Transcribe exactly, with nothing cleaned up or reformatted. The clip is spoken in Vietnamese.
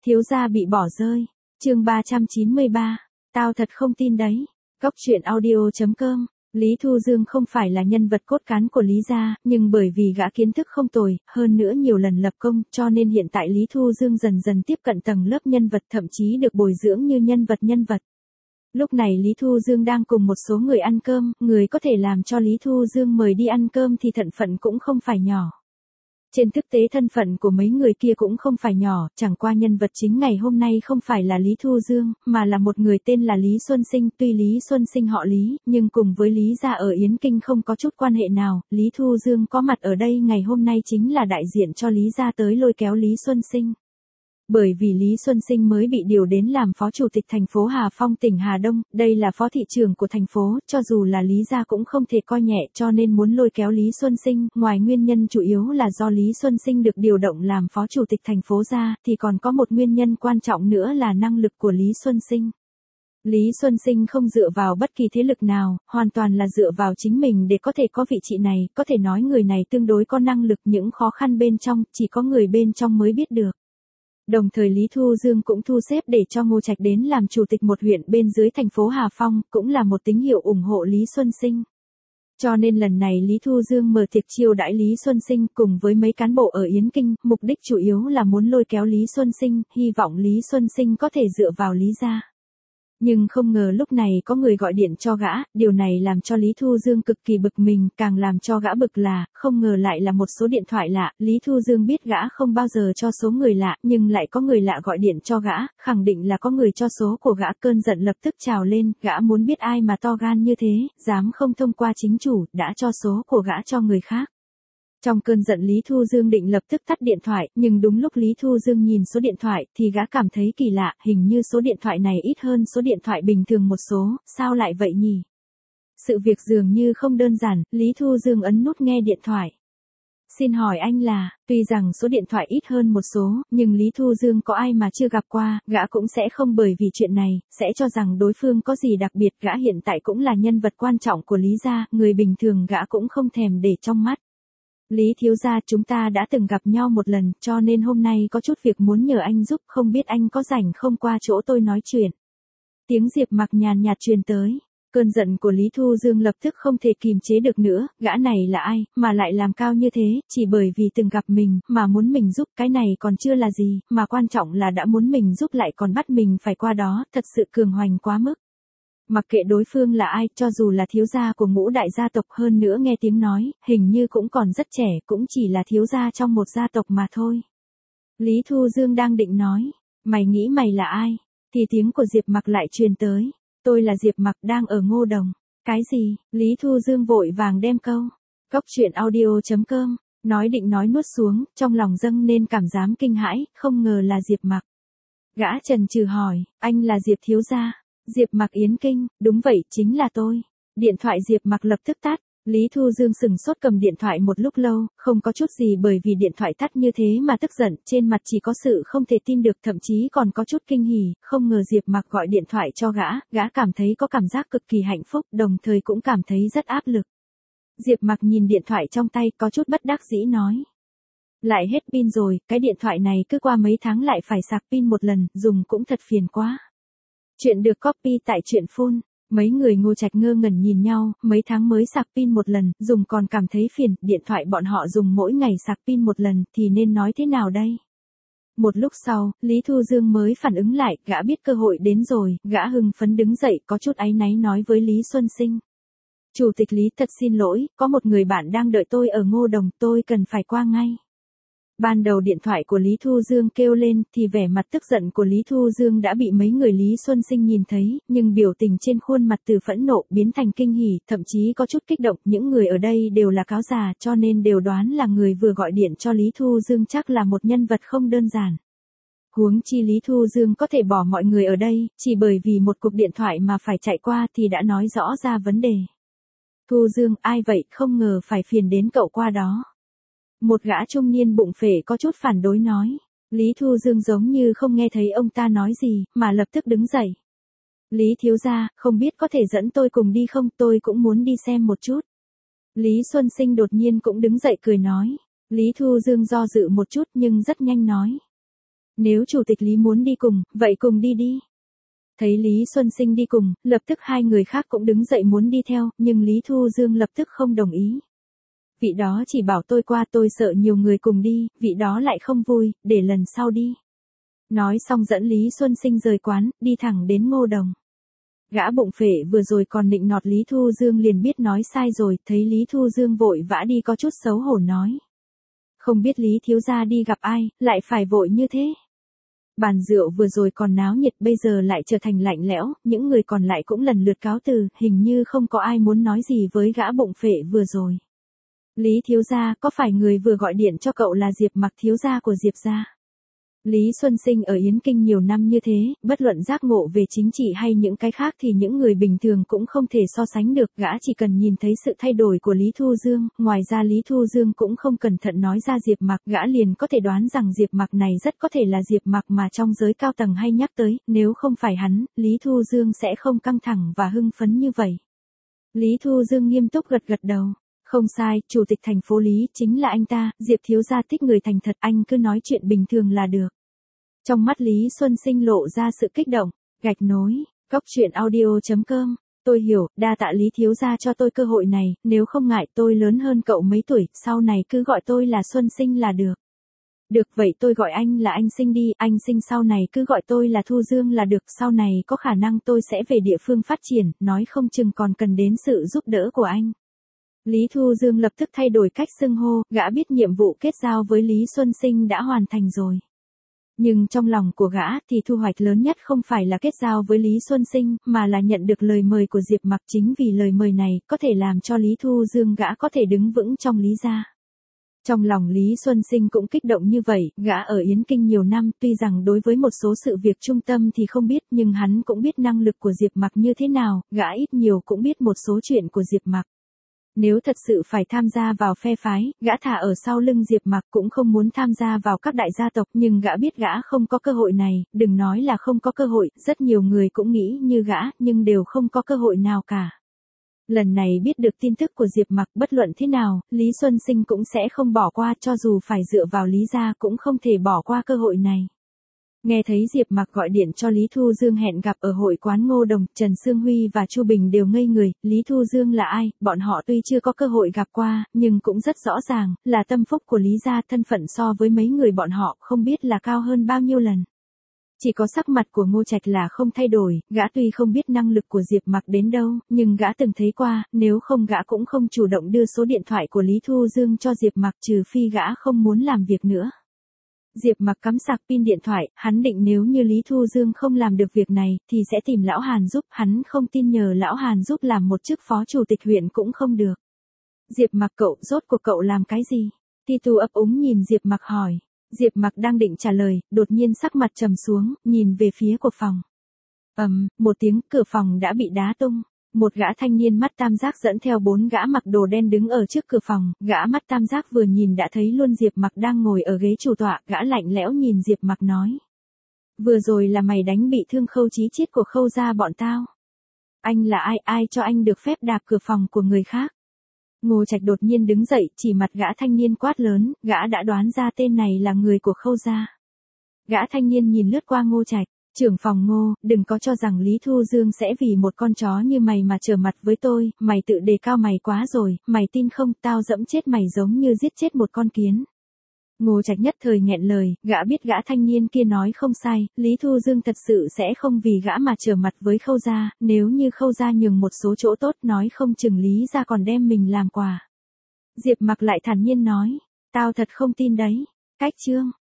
Thiếu gia bị bỏ rơi. Chương ba trăm chín mươi ba. Tao thật không tin đấy. Góc truyện audio chấm com. Lý Thu Dương không phải là nhân vật cốt cán của Lý gia, nhưng bởi vì gã kiến thức không tồi, hơn nữa nhiều lần lập công, cho nên hiện tại Lý Thu Dương dần dần tiếp cận tầng lớp nhân vật, thậm chí được bồi dưỡng như nhân vật nhân vật. Lúc này Lý Thu Dương đang cùng một số người ăn cơm, người có thể làm cho Lý Thu Dương mời đi ăn cơm thì thận phận cũng không phải nhỏ. Trên thực tế thân phận của mấy người kia cũng không phải nhỏ, chẳng qua nhân vật chính ngày hôm nay không phải là Lý Thu Dương, mà là một người tên là Lý Xuân Sinh. Tuy Lý Xuân Sinh họ Lý, nhưng cùng với Lý gia ở Yến Kinh không có chút quan hệ nào. Lý Thu Dương có mặt ở đây ngày hôm nay chính là đại diện cho Lý gia tới lôi kéo Lý Xuân Sinh. Bởi vì Lý Xuân Sinh mới bị điều đến làm phó chủ tịch thành phố Hà Phong tỉnh Hà Đông, đây là phó thị trưởng của thành phố, cho dù là Lý gia cũng không thể coi nhẹ, cho nên muốn lôi kéo Lý Xuân Sinh, ngoài nguyên nhân chủ yếu là do Lý Xuân Sinh được điều động làm phó chủ tịch thành phố ra, thì còn có một nguyên nhân quan trọng nữa là năng lực của Lý Xuân Sinh. Lý Xuân Sinh không dựa vào bất kỳ thế lực nào, hoàn toàn là dựa vào chính mình để có thể có vị trí này, có thể nói người này tương đối có năng lực, những khó khăn bên trong, chỉ có người bên trong mới biết được. Đồng thời Lý Thu Dương cũng thu xếp để cho Ngô Trạch đến làm chủ tịch một huyện bên dưới thành phố Hà Phong, cũng là một tín hiệu ủng hộ Lý Xuân Sinh. Cho nên lần này Lý Thu Dương mở tiệc chiêu đãi Lý Xuân Sinh cùng với mấy cán bộ ở Yến Kinh, mục đích chủ yếu là muốn lôi kéo Lý Xuân Sinh, hy vọng Lý Xuân Sinh có thể dựa vào Lý gia. Nhưng không ngờ lúc này có người gọi điện cho gã, điều này làm cho Lý Thu Dương cực kỳ bực mình, càng làm cho gã bực là, không ngờ lại là một số điện thoại lạ. Lý Thu Dương biết gã không bao giờ cho số người lạ, nhưng lại có người lạ gọi điện cho gã, khẳng định là có người cho số của gã. Cơn giận lập tức trào lên, gã muốn biết ai mà to gan như thế, dám không thông qua chính chủ, đã cho số của gã cho người khác. Trong cơn giận Lý Thu Dương định lập tức tắt điện thoại, nhưng đúng lúc Lý Thu Dương nhìn số điện thoại, thì gã cảm thấy kỳ lạ, hình như số điện thoại này ít hơn số điện thoại bình thường một số, sao lại vậy nhỉ? Sự việc dường như không đơn giản, Lý Thu Dương ấn nút nghe điện thoại. Xin hỏi anh là, tuy rằng số điện thoại ít hơn một số, nhưng Lý Thu Dương có ai mà chưa gặp qua, gã cũng sẽ không bởi vì chuyện này, sẽ cho rằng đối phương có gì đặc biệt. Gã hiện tại cũng là nhân vật quan trọng của Lý gia, người bình thường gã cũng không thèm để trong mắt. Lý thiếu gia, chúng ta đã từng gặp nhau một lần, cho nên hôm nay có chút việc muốn nhờ anh giúp, không biết anh có rảnh không qua chỗ tôi nói chuyện. Tiếng Diệp Mặc nhàn nhạt truyền tới. Cơn giận của Lý Thu Dương lập tức không thể kìm chế được nữa, gã này là ai, mà lại làm cao như thế, chỉ bởi vì từng gặp mình, mà muốn mình giúp, cái này còn chưa là gì, mà quan trọng là đã muốn mình giúp lại còn bắt mình phải qua đó, thật sự cường hoành quá mức. Mặc kệ đối phương là ai, cho dù là thiếu gia của ngũ đại gia tộc, hơn nữa nghe tiếng nói, hình như cũng còn rất trẻ, cũng chỉ là thiếu gia trong một gia tộc mà thôi. Lý Thu Dương đang định nói, mày nghĩ mày là ai, thì tiếng của Diệp Mặc lại truyền tới, tôi là Diệp Mặc đang ở Ngô Đồng. Cái gì? Lý Thu Dương vội vàng đem câu, góc truyện audio chấm com, nói định nói nuốt xuống, trong lòng dâng nên cảm giác kinh hãi, không ngờ là Diệp Mặc. Gã chần chừ hỏi, anh là Diệp thiếu gia? Diệp Mặc Yến Kinh, đúng vậy, chính là tôi. Điện thoại Diệp Mặc lập tức tắt, Lý Thu Dương sừng sốt cầm điện thoại một lúc lâu, không có chút gì bởi vì điện thoại tắt như thế mà tức giận, trên mặt chỉ có sự không thể tin được, thậm chí còn có chút kinh hỉ, không ngờ Diệp Mặc gọi điện thoại cho gã, gã cảm thấy có cảm giác cực kỳ hạnh phúc, đồng thời cũng cảm thấy rất áp lực. Diệp Mặc nhìn điện thoại trong tay, có chút bất đắc dĩ nói. Lại hết pin rồi, cái điện thoại này cứ qua mấy tháng lại phải sạc pin một lần, dùng cũng thật phiền quá. Chuyện được copy tại truyện phun. Mấy người Ngô Trạch ngơ ngẩn nhìn nhau, mấy tháng mới sạc pin một lần, dùng còn cảm thấy phiền, điện thoại bọn họ dùng mỗi ngày sạc pin một lần, thì nên nói thế nào đây? Một lúc sau, Lý Thu Dương mới phản ứng lại, gã biết cơ hội đến rồi, gã hưng phấn đứng dậy, có chút áy náy nói với Lý Xuân Sinh. Chủ tịch Lý, thật xin lỗi, có một người bạn đang đợi tôi ở Ngô Đồng, tôi cần phải qua ngay. Ban đầu điện thoại của Lý Thu Dương kêu lên, thì vẻ mặt tức giận của Lý Thu Dương đã bị mấy người Lý Xuân Sinh nhìn thấy, nhưng biểu tình trên khuôn mặt từ phẫn nộ biến thành kinh hỉ, thậm chí có chút kích động. Những người ở đây đều là cáo già, cho nên đều đoán là người vừa gọi điện cho Lý Thu Dương chắc là một nhân vật không đơn giản. Huống chi Lý Thu Dương có thể bỏ mọi người ở đây, chỉ bởi vì một cuộc điện thoại mà phải chạy qua thì đã nói rõ ra vấn đề. Thu Dương, ai vậy, không ngờ phải phiền đến cậu qua đó. Một gã trung niên bụng phệ có chút phản đối nói. Lý Thu Dương giống như không nghe thấy ông ta nói gì, mà lập tức đứng dậy. Lý thiếu gia, không biết có thể dẫn tôi cùng đi không, tôi cũng muốn đi xem một chút. Lý Xuân Sinh đột nhiên cũng đứng dậy cười nói. Lý Thu Dương do dự một chút nhưng rất nhanh nói. Nếu chủ tịch Lý muốn đi cùng, vậy cùng đi đi. Thấy Lý Xuân Sinh đi cùng, lập tức hai người khác cũng đứng dậy muốn đi theo, nhưng Lý Thu Dương lập tức không đồng ý. Vị đó chỉ bảo tôi qua, tôi sợ nhiều người cùng đi, vị đó lại không vui, để lần sau đi. Nói xong dẫn Lý Xuân Sinh rời quán, đi thẳng đến Ngô Đồng. Gã bụng phệ vừa rồi còn nịnh nọt Lý Thu Dương liền biết nói sai rồi, thấy Lý Thu Dương vội vã đi có chút xấu hổ nói. Không biết Lý thiếu gia đi gặp ai, lại phải vội như thế. Bàn rượu vừa rồi còn náo nhiệt bây giờ lại trở thành lạnh lẽo, những người còn lại cũng lần lượt cáo từ, hình như không có ai muốn nói gì với gã bụng phệ vừa rồi. Lý thiếu gia, có phải người vừa gọi điện cho cậu là Diệp Mặc thiếu gia của Diệp gia? Lý Xuân Sinh ở Yến Kinh nhiều năm như thế, bất luận giác ngộ về chính trị hay những cái khác thì những người bình thường cũng không thể so sánh được, gã chỉ cần nhìn thấy sự thay đổi của Lý Thu Dương, ngoài ra Lý Thu Dương cũng không cẩn thận nói ra Diệp Mặc, gã liền có thể đoán rằng Diệp Mặc này rất có thể là Diệp Mặc mà trong giới cao tầng hay nhắc tới, nếu không phải hắn, Lý Thu Dương sẽ không căng thẳng và hưng phấn như vậy. Lý Thu Dương nghiêm túc gật gật đầu. Không sai, chủ tịch thành phố Lý chính là anh ta, Diệp thiếu gia thích người thành thật, anh cứ nói chuyện bình thường là được. Trong mắt Lý Xuân Sinh lộ ra sự kích động, gạch nối, cóc truyện audio chấm com, tôi hiểu, đa tạ Lý thiếu gia cho tôi cơ hội này, nếu không ngại tôi lớn hơn cậu mấy tuổi, sau này cứ gọi tôi là Xuân Sinh là được. Được vậy tôi gọi anh là anh Sinh đi, anh Sinh sau này cứ gọi tôi là Thu Dương là được, sau này có khả năng tôi sẽ về địa phương phát triển, nói không chừng còn cần đến sự giúp đỡ của anh. Lý Thu Dương lập tức thay đổi cách xưng hô, gã biết nhiệm vụ kết giao với Lý Xuân Sinh đã hoàn thành rồi. Nhưng trong lòng của gã thì thu hoạch lớn nhất không phải là kết giao với Lý Xuân Sinh, mà là nhận được lời mời của Diệp Mặc, chính vì lời mời này có thể làm cho Lý Thu Dương gã có thể đứng vững trong Lý gia. Trong lòng Lý Xuân Sinh cũng kích động như vậy, gã ở Yến Kinh nhiều năm, tuy rằng đối với một số sự việc trung tâm thì không biết, nhưng hắn cũng biết năng lực của Diệp Mặc như thế nào, gã ít nhiều cũng biết một số chuyện của Diệp Mặc. Nếu thật sự phải tham gia vào phe phái, gã thả ở sau lưng Diệp Mặc cũng không muốn tham gia vào các đại gia tộc, nhưng gã biết gã không có cơ hội này, đừng nói là không có cơ hội, rất nhiều người cũng nghĩ như gã, nhưng đều không có cơ hội nào cả. Lần này biết được tin tức của Diệp Mặc, bất luận thế nào, Lý Xuân Sinh cũng sẽ không bỏ qua, cho dù phải dựa vào Lý gia cũng không thể bỏ qua cơ hội này. Nghe thấy Diệp Mặc gọi điện cho Lý Thu Dương hẹn gặp ở hội quán Ngô Đồng, Trần Sương Huy và Chu Bình đều ngây người, Lý Thu Dương là ai, bọn họ tuy chưa có cơ hội gặp qua, nhưng cũng rất rõ ràng, là tâm phúc của Lý gia, thân phận so với mấy người bọn họ không biết là cao hơn bao nhiêu lần. Chỉ có sắc mặt của Ngô Trạch là không thay đổi, gã tuy không biết năng lực của Diệp Mặc đến đâu, nhưng gã từng thấy qua, nếu không gã cũng không chủ động đưa số điện thoại của Lý Thu Dương cho Diệp Mặc, trừ phi gã không muốn làm việc nữa. Diệp Mặc cắm sạc pin điện thoại, hắn định nếu như Lý Thu Dương không làm được việc này, thì sẽ tìm Lão Hàn giúp, hắn không tin nhờ Lão Hàn giúp làm một chức phó chủ tịch huyện cũng không được. Diệp Mặc cậu, rốt cuộc cậu làm cái gì? Ti Tu ấp úng nhìn Diệp Mặc hỏi. Diệp Mặc đang định trả lời, đột nhiên sắc mặt trầm xuống, nhìn về phía của phòng. Ầm, um, một tiếng, cửa phòng đã bị đá tung. Một gã thanh niên mắt tam giác dẫn theo bốn gã mặc đồ đen đứng ở trước cửa phòng, gã mắt tam giác vừa nhìn đã thấy luôn Diệp Mặc đang ngồi ở ghế chủ tọa, gã lạnh lẽo nhìn Diệp Mặc nói. Vừa rồi là mày đánh bị thương Khâu Chí Chiết của Khâu gia bọn tao. Anh là ai, ai cho anh được phép đạp cửa phòng của người khác? Ngô Trạch đột nhiên đứng dậy, chỉ mặt gã thanh niên quát lớn, gã đã đoán ra tên này là người của Khâu gia. Gã thanh niên nhìn lướt qua Ngô Trạch. Trưởng phòng Ngô, đừng có cho rằng Lý Thu Dương sẽ vì một con chó như mày mà trở mặt với tôi, mày tự đề cao mày quá rồi, mày tin không, tao dẫm chết mày giống như giết chết một con kiến. Ngô Trạch nhất thời nghẹn lời, gã biết gã thanh niên kia nói không sai, Lý Thu Dương thật sự sẽ không vì gã mà trở mặt với Khâu gia, nếu như Khâu gia nhường một số chỗ tốt nói không chừng Lý gia còn đem mình làm quà. Diệp Mặc lại thản nhiên nói, tao thật không tin đấy. Cách chương